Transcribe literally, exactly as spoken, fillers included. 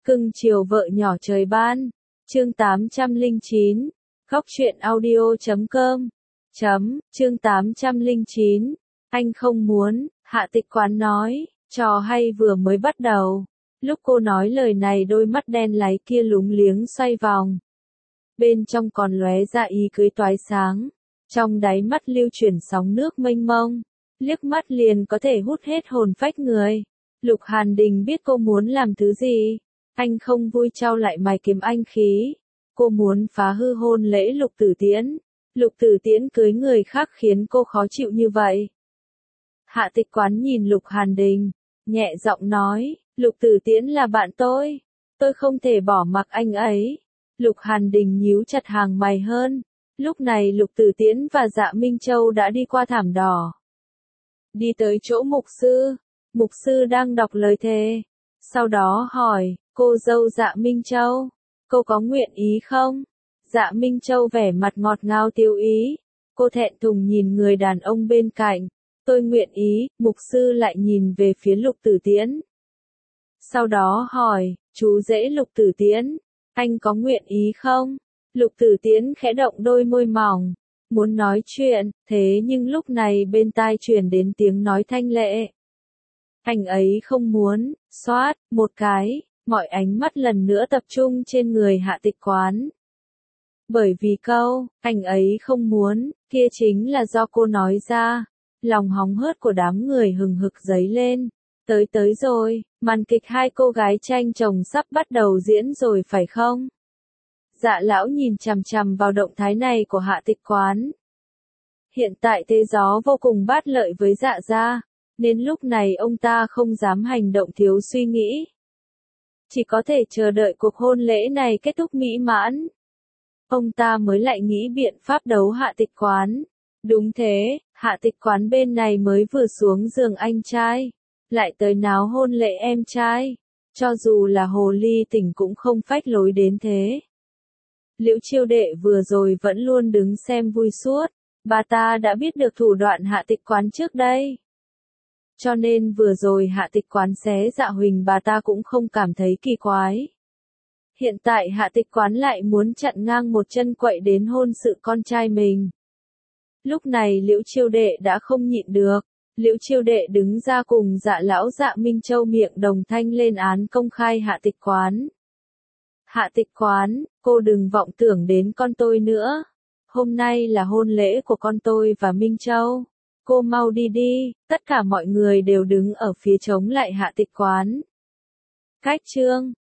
Cưng chiều vợ nhỏ trời ban. Chương tám trăm lẻ chín. Góc truyện audio chấm com. Chấm, chương tám trăm lẻ chín. Anh không muốn, Hạ Tịch Quán nói, trò hay vừa mới bắt đầu. Lúc cô nói lời này đôi mắt đen láy kia lúng liếng xoay vòng. Bên trong còn lóe ra ý cười toái sáng. Trong đáy mắt lưu chuyển sóng nước mênh mông. Liếc mắt liền có thể hút hết hồn phách người. Lục Hàn Đình biết cô muốn làm thứ gì. Anh không vui trao lại mày kiếm anh khí. Cô muốn phá hư hôn lễ Lục Tử Tiễn. Lục Tử Tiễn cưới người khác khiến cô khó chịu như vậy. Hạ Tịch Quán nhìn Lục Hàn Đình, nhẹ giọng nói, Lục Tử Tiễn là bạn tôi. Tôi không thể bỏ mặc anh ấy. Lục Hàn Đình nhíu chặt hàng mày hơn. Lúc này Lục Tử Tiễn và Dạ Minh Châu đã đi qua thảm đỏ. Đi tới chỗ mục sư. Mục sư đang đọc lời thề. Sau đó hỏi, cô dâu Dạ Minh Châu, cô có nguyện ý không? Dạ Minh Châu vẻ mặt ngọt ngào tiêu ý. Cô thẹn thùng nhìn người đàn ông bên cạnh. Tôi nguyện ý. Mục sư lại nhìn về phía Lục Tử Tiễn. Sau đó hỏi, chú rể Lục Tử Tiễn, anh có nguyện ý không? Lục Tử Tiễn khẽ động đôi môi mỏng, muốn nói chuyện, thế nhưng lúc này bên tai truyền đến tiếng nói thanh lệ. Anh ấy không muốn. Xoát, một cái, mọi ánh mắt lần nữa tập trung trên người Hạ Tịch Quán. Bởi vì câu, anh ấy không muốn, kia chính là do cô nói ra. Lòng hóng hớt của đám người hừng hực dấy lên. Tới tới rồi, màn kịch hai cô gái tranh chồng sắp bắt đầu diễn rồi phải không? Dạ lão nhìn chằm chằm vào động thái này của Hạ Tịch Quán. Hiện tại thế gió vô cùng bát lợi với dạ gia, nên lúc này ông ta không dám hành động thiếu suy nghĩ. Chỉ có thể chờ đợi cuộc hôn lễ này kết thúc mỹ mãn. Ông ta mới lại nghĩ biện pháp đấu Hạ Tịch Quán. Đúng thế, Hạ Tịch Quán bên này mới vừa xuống giường anh trai, lại tới náo hôn lễ em trai. Cho dù là hồ ly tỉnh cũng không phách lối đến thế. Liễu Chiêu Đệ vừa rồi vẫn luôn đứng xem vui suốt, bà ta đã biết được thủ đoạn Hạ Tịch Quán trước đây. Cho nên vừa rồi Hạ Tịch Quán xé Dạ Huỳnh bà ta cũng không cảm thấy kỳ quái. Hiện tại Hạ Tịch Quán lại muốn chặn ngang một chân quậy đến hôn sự con trai mình. Lúc này Liễu Chiêu Đệ đã không nhịn được. Liễu Chiêu Đệ đứng ra cùng Dạ lão Dạ Minh Châu miệng đồng thanh lên án công khai Hạ Tịch Quán. Hạ Tịch Quán, cô đừng vọng tưởng đến con tôi nữa. Hôm nay là hôn lễ của con tôi và Minh Châu. Cô mau đi đi. Tất cả mọi người đều đứng ở phía chống lại Hạ Tịch Quán. Cách chương